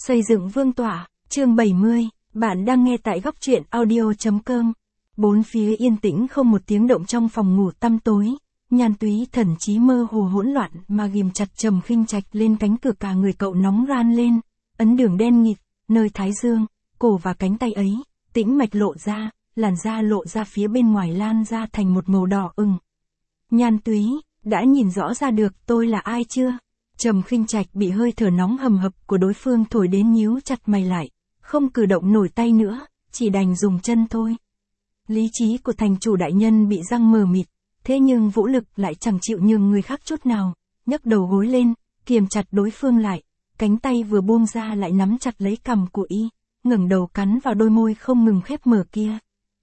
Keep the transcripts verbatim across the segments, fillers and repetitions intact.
Xây dựng vương tọa, chương bảy mươi, bạn đang nghe tại góc truyện audio.com. Bốn phía yên tĩnh không một tiếng động trong phòng ngủ tăm tối, Nhan Túy thần trí mơ hồ hỗn loạn mà ghim chặt Trầm Khinh Trạch lên cánh cửa, cả người cậu nóng ran lên, ấn đường đen nghịt, nơi thái dương, cổ và cánh tay ấy, tĩnh mạch lộ ra, làn da lộ ra phía bên ngoài lan ra thành một màu đỏ ửng. Nhan Túy, đã nhìn rõ ra được tôi là ai chưa? Trầm Khinh Trạch bị hơi thở nóng hầm hập của đối phương thổi đến nhíu chặt mày lại, không cử động nổi tay nữa, chỉ đành dùng chân thôi. Lý trí của thành chủ đại nhân bị răng mờ mịt, thế nhưng vũ lực lại chẳng chịu nhường người khác chút nào, nhấc đầu gối lên, kiềm chặt đối phương lại, cánh tay vừa buông ra lại nắm chặt lấy cằm của y, ngẩng đầu cắn vào đôi môi không ngừng khép mở kia.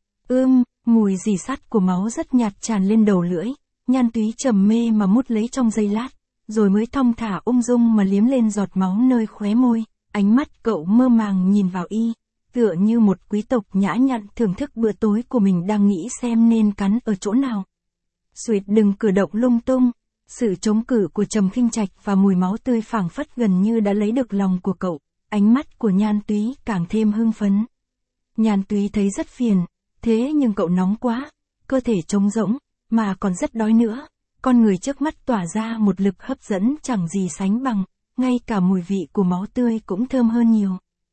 Ưm, mùi rỉ sắt của máu rất nhạt tràn lên đầu lưỡi, Nhan Túy trầm mê mà mút lấy trong giây lát, rồi mới thong thả ung dung mà liếm lên giọt máu nơi khóe môi, ánh mắt cậu mơ màng nhìn vào y, tựa như một quý tộc nhã nhặn thưởng thức bữa tối của mình đang nghĩ xem nên cắn ở chỗ nào. Xuyệt, đừng cử động lung tung. Sự chống cự của Trầm Khinh Trạch và mùi máu tươi phảng phất gần như đã lấy được lòng của cậu, ánh mắt của Nhan Túy càng thêm hưng phấn. Nhan Túy thấy rất phiền, thế nhưng cậu nóng quá, cơ thể trống rỗng, mà còn rất đói nữa. Con người trước mắt tỏa ra một lực hấp dẫn chẳng gì sánh bằng, ngay cả mùi vị của máu tươi cũng thơm hơn nhiều.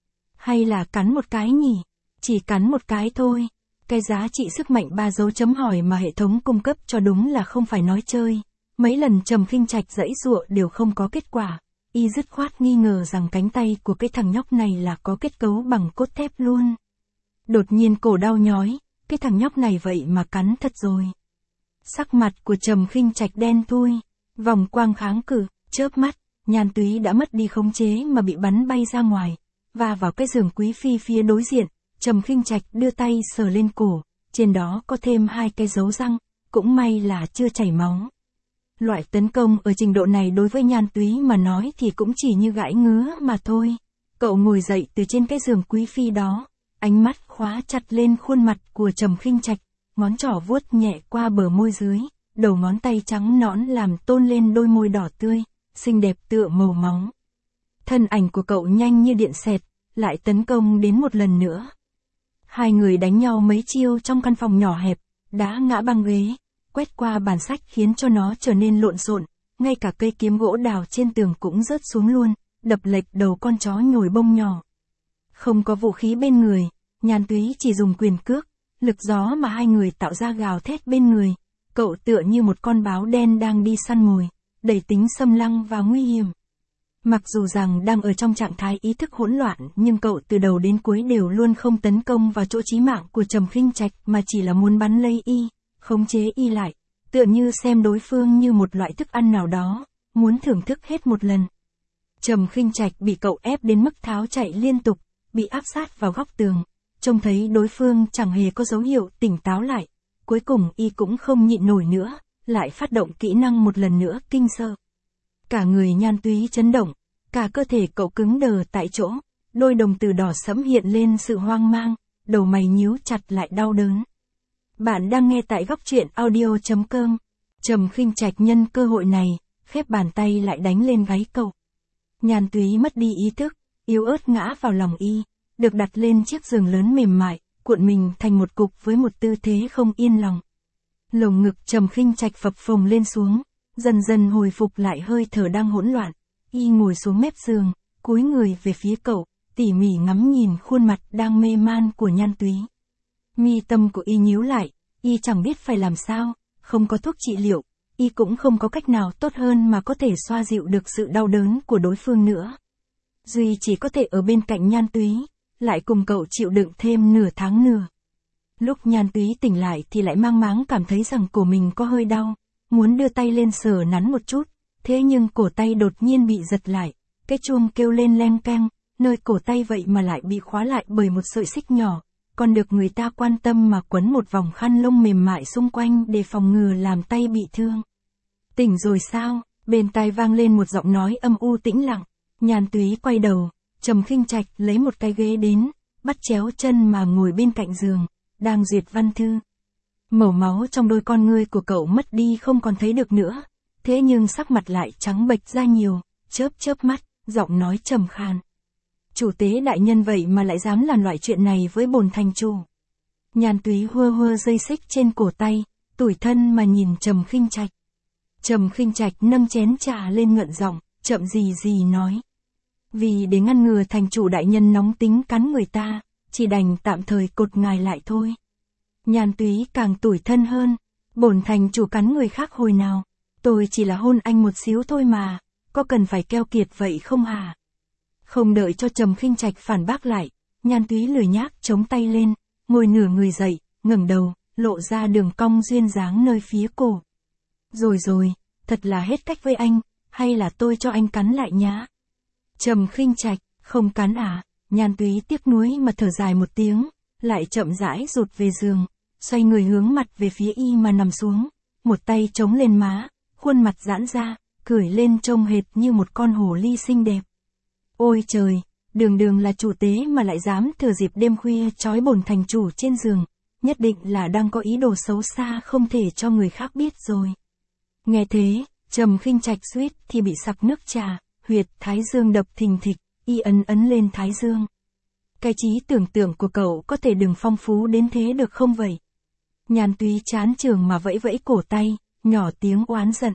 Hay là cắn một cái nhỉ? Chỉ cắn một cái thôi. Cái giá trị sức mạnh ba dấu chấm hỏi mà hệ thống cung cấp cho đúng là không phải nói chơi. Mấy lần Trầm Khinh Trạch giãy giụa đều không có kết quả. Y dứt khoát nghi ngờ rằng cánh tay của cái thằng nhóc này là có kết cấu bằng cốt thép luôn. Đột nhiên cổ đau nhói, cái thằng nhóc này vậy mà cắn thật rồi. Sắc mặt của Trầm Khinh Trạch đen thui, vòng quang kháng cự, chớp mắt, Nhan Túy đã mất đi khống chế mà bị bắn bay ra ngoài, và vào cái giường quý phi phía đối diện. Trầm Khinh Trạch đưa tay sờ lên cổ, trên đó có thêm hai cái dấu răng, cũng may là chưa chảy máu. Loại tấn công ở trình độ này đối với Nhan Túy mà nói thì cũng chỉ như gãi ngứa mà thôi. Cậu ngồi dậy từ trên cái giường quý phi đó, ánh mắt khóa chặt lên khuôn mặt của Trầm Khinh Trạch, ngón trỏ vuốt nhẹ qua bờ môi dưới, đầu ngón tay trắng nõn làm tôn lên đôi môi đỏ tươi, xinh đẹp tựa màu máu. Thân ảnh của cậu nhanh như điện xẹt, lại tấn công đến một lần nữa. Hai người đánh nhau mấy chiêu trong căn phòng nhỏ hẹp, đá ngã băng ghế, quét qua bàn sách khiến cho nó trở nên lộn xộn, ngay cả cây kiếm gỗ đào trên tường cũng rớt xuống luôn, đập lệch đầu con chó nhồi bông nhỏ. Không có vũ khí bên người, Nhan Túy chỉ dùng quyền cước, lực gió mà hai người tạo ra gào thét bên người, cậu tựa như một con báo đen đang đi săn mồi, đầy tính xâm lăng và nguy hiểm. Mặc dù rằng đang ở trong trạng thái ý thức hỗn loạn, nhưng cậu từ đầu đến cuối đều luôn không tấn công vào chỗ chí mạng của Trầm Khinh Trạch mà chỉ là muốn bắn lấy y, khống chế y lại, tựa như xem đối phương như một loại thức ăn nào đó, muốn thưởng thức hết một lần. Trầm Khinh Trạch bị cậu ép đến mức tháo chạy liên tục, bị áp sát vào góc tường, trông thấy đối phương chẳng hề có dấu hiệu tỉnh táo lại, cuối cùng y cũng không nhịn nổi nữa, lại phát động kỹ năng một lần nữa kinh sợ. Cả người Nhan Túy chấn động, cả cơ thể cậu cứng đờ tại chỗ, đôi đồng tử đỏ sẫm hiện lên sự hoang mang, đầu mày nhíu chặt lại đau đớn. Bạn đang nghe tại góc truyện audio.com. Trầm Khinh Trạch nhân cơ hội này, khép bàn tay lại đánh lên gáy cậu. Nhan Túy mất đi ý thức, yếu ớt ngã vào lòng y, được đặt lên chiếc giường lớn mềm mại, cuộn mình thành một cục với một tư thế không yên lòng. Lồng ngực Trầm Khinh Trạch phập phồng lên xuống, dần dần hồi phục lại hơi thở đang hỗn loạn. Y ngồi xuống mép giường, cúi người về phía cậu, tỉ mỉ ngắm nhìn khuôn mặt đang mê man của Nhan Túy. Mi tâm của y nhíu lại, y chẳng biết phải làm sao, không có thuốc trị liệu, y cũng không có cách nào tốt hơn mà có thể xoa dịu được sự đau đớn của đối phương nữa. Duy chỉ có thể ở bên cạnh Nhan Túy, lại cùng cậu chịu đựng thêm nửa tháng nữa. Lúc Nhan Túy tỉnh lại thì lại mang máng cảm thấy rằng cổ mình có hơi đau, muốn đưa tay lên sờ nắn một chút. Thế nhưng cổ tay đột nhiên bị giật lại, cái chuông kêu lên leng keng, nơi cổ tay vậy mà lại bị khóa lại bởi một sợi xích nhỏ, còn được người ta quan tâm mà quấn một vòng khăn lông mềm mại xung quanh để phòng ngừa làm tay bị thương. Tỉnh rồi sao? Bên tai vang lên một giọng nói âm u tĩnh lặng. Nhan Túy quay đầu, Trầm Khinh Trạch lấy một cái ghế đến, bắt chéo chân mà ngồi bên cạnh giường, đang duyệt văn thư. Màu máu trong đôi con ngươi của cậu mất đi không còn thấy được nữa. Thế nhưng sắc mặt lại trắng bệch ra nhiều, chớp chớp mắt, giọng nói trầm khàn. chủ tế đại nhân vậy mà lại dám làm loại chuyện này với bổn thành chủ. Nhan Túy hua hua dây xích trên cổ tay, tủi thân mà nhìn Trầm Khinh Trạch. Trầm Khinh Trạch nâng chén trà lên ngượng giọng, chậm gì gì nói. Vì để ngăn ngừa thành chủ đại nhân nóng tính cắn người ta, chỉ đành tạm thời cột ngài lại thôi. Nhan Túy càng tủi thân hơn, bổn thành chủ cắn người khác hồi nào, tôi chỉ là hôn anh một xíu thôi mà, có cần phải keo kiệt vậy không hả? Không đợi cho Trầm Khinh Trạch phản bác lại, Nhan Túy lười nhác chống tay lên, ngồi nửa người dậy, ngẩng đầu, lộ ra đường cong duyên dáng nơi phía cổ. Rồi rồi, thật là hết cách với anh, hay là tôi cho anh cắn lại nhá? Trầm Khinh Trạch, không cắn à? Nhan Túy tiếc nuối mà thở dài một tiếng, lại chậm rãi rụt về giường, xoay người hướng mặt về phía y mà nằm xuống, một tay chống lên má, khuôn mặt giãn ra, cười lên trông hệt như một con hồ ly xinh đẹp. Ôi trời, đường đường là chủ tế mà lại dám thừa dịp đêm khuya trói bổn thành chủ trên giường, nhất định là đang có ý đồ xấu xa không thể cho người khác biết rồi. Nghe thế, Trầm Khinh Trạch suýt thì bị sặc nước trà, huyệt thái dương đập thình thịch, y ấn ấn lên thái dương. Cái trí tưởng tượng của cậu có thể đừng phong phú đến thế được không vậy? Nhan Túy chán chường mà vẫy vẫy cổ tay, nhỏ tiếng oán giận.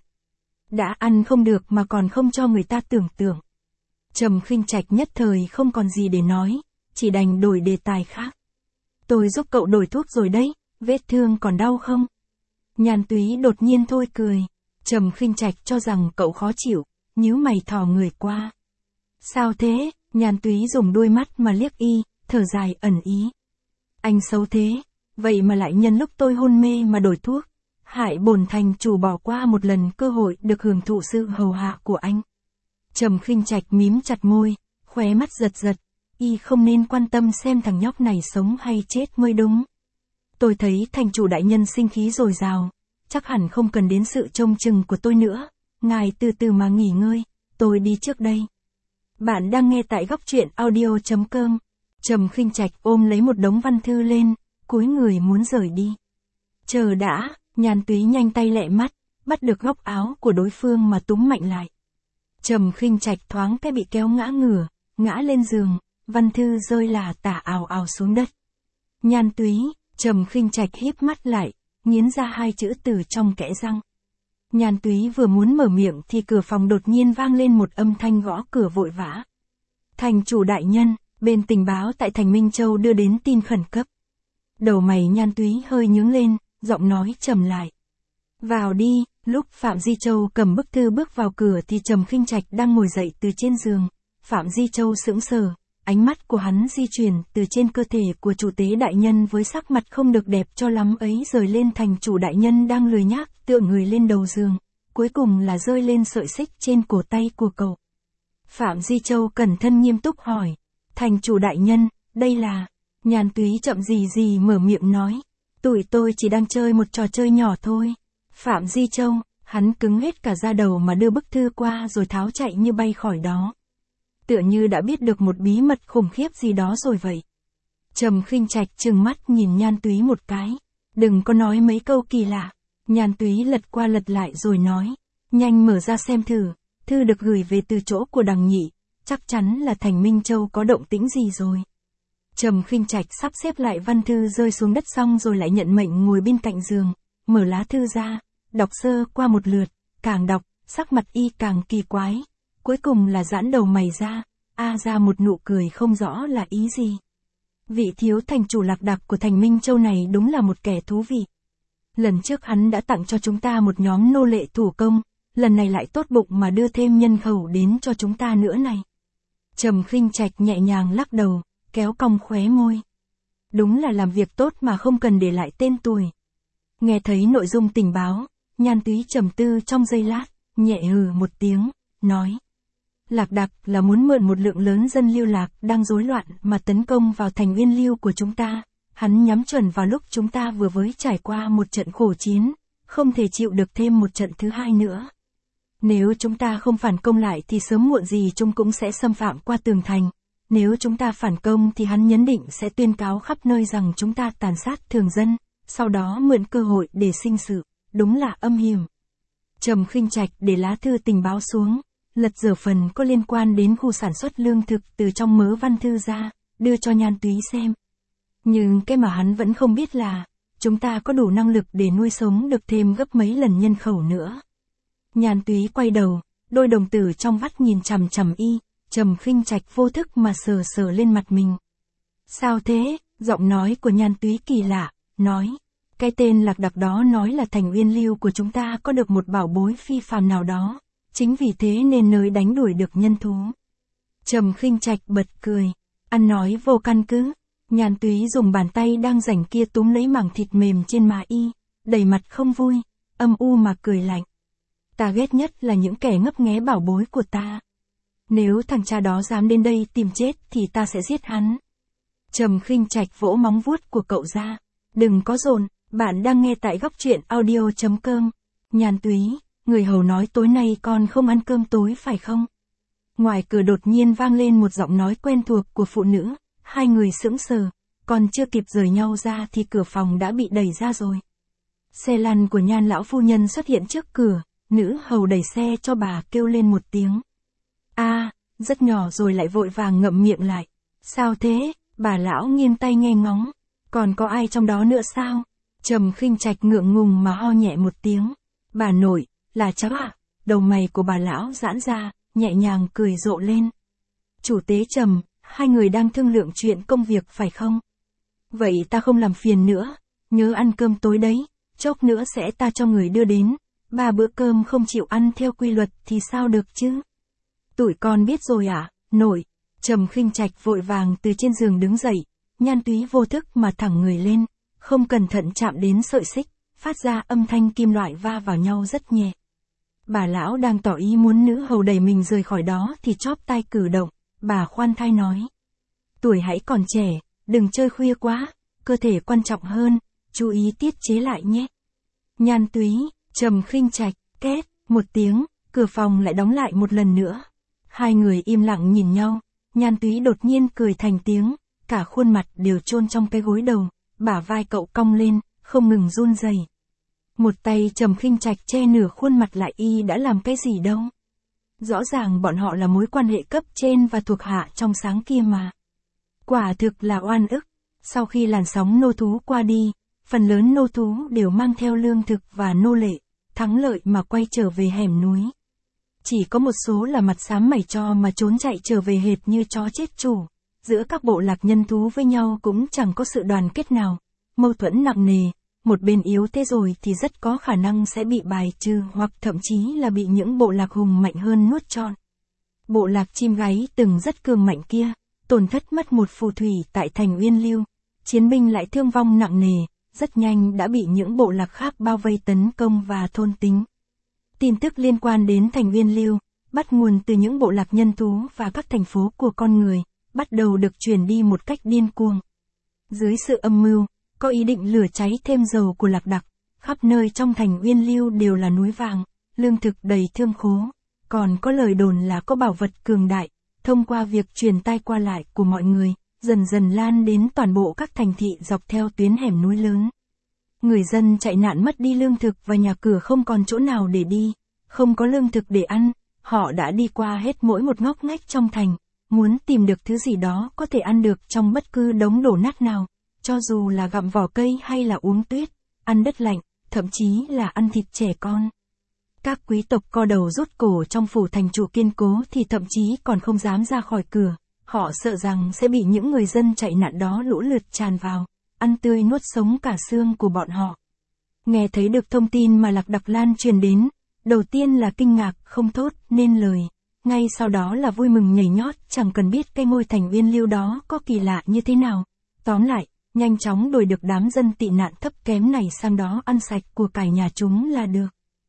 Đã ăn không được mà còn không cho người ta tưởng tượng. Trầm Khinh Trạch nhất thời không còn gì để nói, chỉ đành đổi đề tài khác. Tôi giúp cậu đổi thuốc rồi đấy, vết thương còn đau không? Nhan Túy đột nhiên thôi cười. Trầm Khinh Trạch cho rằng cậu khó chịu, nhíu mày thò người qua. Sao thế? Nhan Túy dùng đôi mắt mà liếc y, thở dài ẩn ý. Anh xấu thế, vậy mà lại nhân lúc tôi hôn mê mà đổi thuốc, hại bổn thành chủ bỏ qua một lần cơ hội được hưởng thụ sự hầu hạ của anh. Trầm Khinh Trạch mím chặt môi, khóe mắt giật giật, y không nên quan tâm xem thằng nhóc này sống hay chết mới đúng. Tôi thấy thành chủ đại nhân sinh khí dồi dào, chắc hẳn không cần đến sự trông chừng của tôi nữa, ngài từ từ mà nghỉ ngơi, tôi đi trước đây. Bạn đang nghe tại góc truyện audio chấm com. Trầm Khinh Trạch ôm lấy một đống văn thư lên, cúi người muốn rời đi. Chờ đã, Nhan Túy nhanh tay lẹ mắt, bắt được góc áo của đối phương mà túm mạnh lại. Trầm Khinh Trạch thoáng cái bị kéo ngã ngửa, ngã lên giường, văn thư rơi là tả ào ào xuống đất. Nhan Túy, Trầm Khinh Trạch híp mắt lại, nghiến ra hai chữ từ trong kẽ răng. Nhan Túy vừa muốn mở miệng thì cửa phòng đột nhiên vang lên một âm thanh gõ cửa vội vã. Thành chủ đại nhân, bên tình báo tại thành Minh Châu đưa đến tin khẩn cấp. Đầu mày Nhan Túy hơi nhướng lên, giọng nói trầm lại. Vào đi. Lúc Phạm Di Châu cầm bức thư bước vào cửa thì Trầm Khinh Trạch đang ngồi dậy từ trên giường. Phạm Di Châu sững sờ, ánh mắt của hắn di chuyển từ trên cơ thể của chủ tế đại nhân với sắc mặt không được đẹp cho lắm ấy rời lên thành chủ đại nhân đang lười nhác tựa người lên đầu giường, cuối cùng là rơi lên sợi xích trên cổ tay của cậu. Phạm Di Châu cẩn thận nghiêm túc hỏi, thành chủ đại nhân, đây là... Nhan Túy chậm gì gì mở miệng nói, tụi tôi chỉ đang chơi một trò chơi nhỏ thôi. Phạm Di Châu, hắn cứng hết cả da đầu mà đưa bức thư qua rồi tháo chạy như bay khỏi đó. Tựa như đã biết được một bí mật khủng khiếp gì đó rồi vậy. Trầm Khinh Trạch trừng mắt nhìn Nhan Túy một cái. Đừng có nói mấy câu kỳ lạ. Nhan Túy lật qua lật lại rồi nói. Nhanh mở ra xem thử. Thư được gửi về từ chỗ của Đằng Nhị. Chắc chắn là thành Minh Châu có động tĩnh gì rồi. Trầm Khinh Trạch sắp xếp lại văn thư rơi xuống đất xong rồi lại nhận mệnh ngồi bên cạnh giường. Mở lá thư ra. Đọc sơ qua một lượt, càng đọc, sắc mặt y càng kỳ quái, cuối cùng là giãn đầu mày ra, a ra một nụ cười không rõ là ý gì. Vị thiếu thành chủ lạc đặc của thành Minh Châu này đúng là một kẻ thú vị. Lần trước hắn đã tặng cho chúng ta một nhóm nô lệ thủ công, lần này lại tốt bụng mà đưa thêm nhân khẩu đến cho chúng ta nữa này. Trầm Khinh Trạch nhẹ nhàng lắc đầu, kéo cong khóe môi. Đúng là làm việc tốt mà không cần để lại tên tuổi. Nghe thấy nội dung tình báo, Nhan Túy trầm tư trong giây lát, nhẹ hừ một tiếng, nói. Lạc đặc là muốn mượn một lượng lớn dân lưu lạc đang rối loạn mà tấn công vào thành Uyên Lưu của chúng ta. Hắn nhắm chuẩn vào lúc chúng ta vừa mới trải qua một trận khổ chiến, không thể chịu được thêm một trận thứ hai nữa. Nếu chúng ta không phản công lại thì sớm muộn gì chúng cũng sẽ xâm phạm qua tường thành. Nếu chúng ta phản công thì hắn nhấn định sẽ tuyên cáo khắp nơi rằng chúng ta tàn sát thường dân, sau đó mượn cơ hội để sinh sự. Đúng là âm hiểm. Trầm Khinh Trạch để lá thư tình báo xuống, lật dở phần có liên quan đến khu sản xuất lương thực từ trong mớ văn thư ra, đưa cho Nhan Túy xem. Nhưng cái mà hắn vẫn không biết là, chúng ta có đủ năng lực để nuôi sống được thêm gấp mấy lần nhân khẩu nữa. Nhan Túy quay đầu, đôi đồng tử trong vắt nhìn chằm chằm y, Trầm Khinh Trạch vô thức mà sờ sờ lên mặt mình. Sao thế? Giọng nói của Nhan Túy kỳ lạ, nói. Cái tên lạc đặc đó nói là thành uyên lưu của chúng ta có được một bảo bối phi phàm nào đó, chính vì thế nên nơi đánh đuổi được nhân thú. Trầm Khinh Trạch bật cười, ăn nói vô căn cứ. Nhan Túy dùng bàn tay đang rảnh kia túm lấy mảng thịt mềm trên má y, đầy mặt không vui, âm u mà cười lạnh. Ta ghét nhất là những kẻ ngấp nghé bảo bối của ta. Nếu thằng cha đó dám đến đây tìm chết thì ta sẽ giết hắn. Trầm Khinh Trạch vỗ móng vuốt của cậu ra. Đừng có dồn, bạn đang nghe tại góc truyện audio chấm com. Nhan Túy, người hầu nói tối nay con không ăn cơm tối phải không? Ngoài cửa đột nhiên vang lên một giọng nói quen thuộc của phụ nữ, hai người sững sờ, còn chưa kịp rời nhau ra thì cửa phòng đã bị đẩy ra rồi. Xe lăn của Nhan lão phu nhân xuất hiện trước cửa, nữ hầu đẩy xe cho bà kêu lên một tiếng. A, à, rất nhỏ rồi lại vội vàng ngậm miệng lại. Sao thế? Bà lão nghiêng tay nghe ngóng. Còn có ai trong đó nữa sao? Trầm Khinh Trạch ngượng ngùng mà ho nhẹ một tiếng. Bà nội, là cháu à? Đầu mày của bà lão giãn ra, nhẹ nhàng cười rộ lên. Chủ tế Trầm, hai người đang thương lượng chuyện công việc phải không? Vậy ta không làm phiền nữa, nhớ ăn cơm tối đấy, chốc nữa sẽ ta cho người đưa đến. Ba bữa cơm không chịu ăn theo quy luật thì sao được chứ? Tụi con biết rồi à, nội. Trầm Khinh Trạch vội vàng từ trên giường đứng dậy, Nhan Túy vô thức mà thẳng người lên, không cẩn thận chạm đến sợi xích, phát ra âm thanh kim loại va vào nhau rất nhẹ. Bà lão đang tỏ ý muốn nữ hầu đẩy mình rời khỏi đó thì chóp tai cử động, bà khoan thai nói. Tuổi hãy còn trẻ, đừng chơi khuya quá, cơ thể quan trọng hơn, chú ý tiết chế lại nhé. Nhan Túy, Trầm Khinh Trạch, két, một tiếng, cửa phòng lại đóng lại một lần nữa. Hai người im lặng nhìn nhau, Nhan Túy đột nhiên cười thành tiếng, cả khuôn mặt đều chôn trong cái gối đầu, bả vai cậu cong lên, không ngừng run rẩy. Một tay Trầm Khinh Trạch che nửa khuôn mặt lại y đã làm cái gì đâu. Rõ ràng bọn họ là mối quan hệ cấp trên và thuộc hạ trong sáng kia mà. Quả thực là oan ức. Sau khi làn sóng nô thú qua đi, phần lớn nô thú đều mang theo lương thực và nô lệ, thắng lợi mà quay trở về hẻm núi. Chỉ có một số là mặt xám mày cho mà trốn chạy trở về hệt như chó chết chủ. Giữa các bộ lạc nhân thú với nhau cũng chẳng có sự đoàn kết nào, mâu thuẫn nặng nề, một bên yếu thế rồi thì rất có khả năng sẽ bị bài trừ hoặc thậm chí là bị những bộ lạc hùng mạnh hơn nuốt trọn. Bộ lạc chim gáy từng rất cường mạnh kia, tổn thất mất một phù thủy tại thành Uyên Lưu, chiến binh lại thương vong nặng nề, rất nhanh đã bị những bộ lạc khác bao vây tấn công và thôn tính. Tin tức liên quan đến thành Uyên Lưu, bắt nguồn từ những bộ lạc nhân thú và các thành phố của con người, bắt đầu được truyền đi một cách điên cuồng. Dưới sự âm mưu, có ý định lửa cháy thêm dầu của lạc đặc, khắp nơi trong thành Uyên Lưu đều là núi vàng, lương thực đầy thương khố, còn có lời đồn là có bảo vật cường đại, thông qua việc truyền tai qua lại của mọi người, dần dần lan đến toàn bộ các thành thị dọc theo tuyến hẻm núi lớn. Người dân chạy nạn mất đi lương thực và nhà cửa không còn chỗ nào để đi, không có lương thực để ăn, họ đã đi qua hết mỗi một ngóc ngách trong thành, muốn tìm được thứ gì đó có thể ăn được trong bất cứ đống đổ nát nào, cho dù là gặm vỏ cây hay là uống tuyết, ăn đất lạnh, thậm chí là ăn thịt trẻ con. Các quý tộc co đầu rút cổ trong phủ thành trụ kiên cố thì thậm chí còn không dám ra khỏi cửa, họ sợ rằng sẽ bị những người dân chạy nạn đó lũ lượt tràn vào, ăn tươi nuốt sống cả xương của bọn họ. Nghe thấy được thông tin mà Lạc Đặc lan truyền đến, đầu tiên là kinh ngạc không thốt nên lời, ngay sau đó là vui mừng nhảy nhót, chẳng cần biết cái ngôi thành Uyên Lưu đó có kỳ lạ như thế nào. Tóm lại, nhanh chóng đuổi được đám dân tị nạn thấp kém này sang đó ăn sạch của cải nhà chúng là được.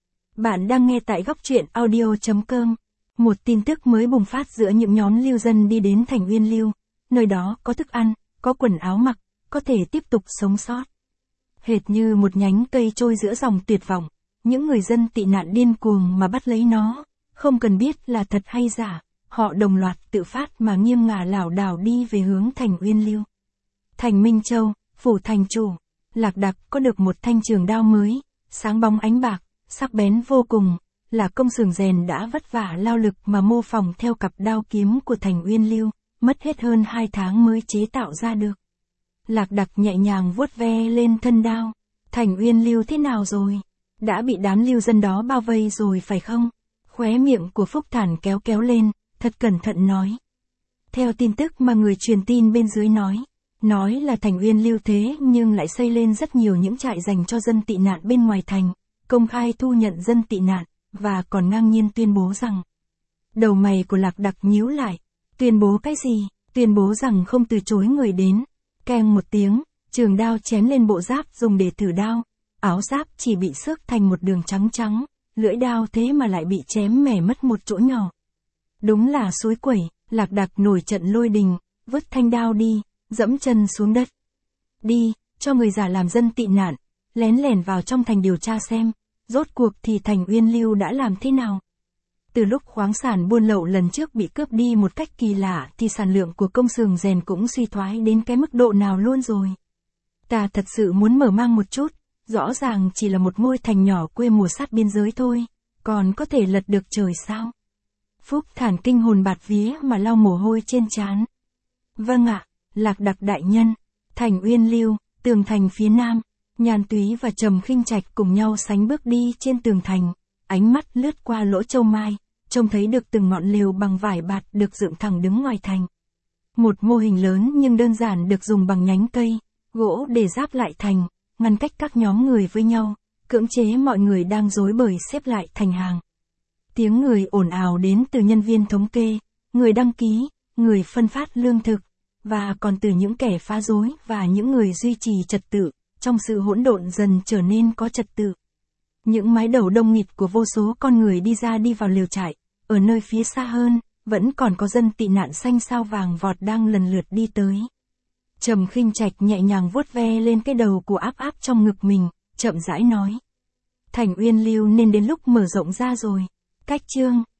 Bạn đang nghe tại góc truyện audio chấm com. Một tin tức mới bùng phát giữa những nhóm lưu dân đi đến thành Uyên Lưu, nơi đó có thức ăn, có quần áo mặc, có thể tiếp tục sống sót. Hệt như một nhánh cây trôi giữa dòng tuyệt vọng, những người dân tị nạn điên cuồng mà bắt lấy nó, không cần biết là thật hay giả, họ đồng loạt tự phát mà nghiêng ngả lảo đảo đi về hướng thành Uyên Lưu. Thành Minh Châu, phủ thành chủ, Lạc Đặc có được một thanh trường đao mới, sáng bóng ánh bạc, sắc bén vô cùng, là công xưởng rèn đã vất vả lao lực mà mô phỏng theo cặp đao kiếm của Thành Uyên Lưu, mất hết hơn hai tháng mới chế tạo ra được. Lạc Đặc nhẹ nhàng vuốt ve lên thân đao. Thành Uyên Lưu thế nào rồi? Đã bị đám lưu dân đó bao vây rồi phải không? Khóe miệng của Phúc Thản kéo kéo lên, thật cẩn thận nói. Theo tin tức mà người truyền tin bên dưới nói, nói là Thành Uyên Lưu thế nhưng lại xây lên rất nhiều những trại dành cho dân tị nạn bên ngoài thành, công khai thu nhận dân tị nạn, và còn ngang nhiên tuyên bố rằng. Đầu mày của Lạc Đặc nhíu lại, tuyên bố cái gì? Tuyên bố rằng không từ chối người đến. Keng một tiếng, trường đao chém lên bộ giáp dùng để thử đao, áo giáp chỉ bị xước thành một đường trắng trắng, lưỡi đao thế mà lại bị chém mẻ mất một chỗ nhỏ. Đúng là suối quẩy. Lạc Đặc nổi trận lôi đình, vứt thanh đao đi, dẫm chân xuống đất. Đi, cho người giả làm dân tị nạn, lén lẻn vào trong thành điều tra xem, rốt cuộc thì Thành Uyên Lưu đã làm thế nào. Từ lúc khoáng sản buôn lậu lần trước bị cướp đi một cách kỳ lạ thì sản lượng của công xưởng rèn cũng suy thoái đến cái mức độ nào luôn rồi. Ta thật sự muốn mở mang một chút, rõ ràng chỉ là một ngôi thành nhỏ quê mùa sát biên giới thôi, còn có thể lật được trời sao? Phúc Thản kinh hồn bạt vía mà lau mồ hôi trên trán. Vâng ạ, Lạc Đặc đại nhân. Thành Uyên Lưu, tường thành phía nam. Nhan Túy và Trầm Khinh Trạch cùng nhau sánh bước đi trên tường thành, ánh mắt lướt qua lỗ châu mai, trông thấy được từng ngọn lều bằng vải bạt được dựng thẳng đứng ngoài thành. Một mô hình lớn nhưng đơn giản được dùng bằng nhánh cây, gỗ để giáp lại thành, ngăn cách các nhóm người với nhau, cưỡng chế mọi người đang rối bời xếp lại thành hàng. Tiếng người ồn ào đến từ nhân viên thống kê, người đăng ký, người phân phát lương thực, và còn từ những kẻ phá rối và những người duy trì trật tự, trong sự hỗn độn dần trở nên có trật tự. Những mái đầu đông nghịt của vô số con người đi ra đi vào lều trại, ở nơi phía xa hơn, vẫn còn có dân tị nạn xanh sao vàng vọt đang lần lượt đi tới. Trầm Khinh Trạch nhẹ nhàng vuốt ve lên cái đầu của Áp Áp trong ngực mình, chậm rãi nói. Thành Uyên Lưu nên đến lúc mở rộng ra rồi. Cách chương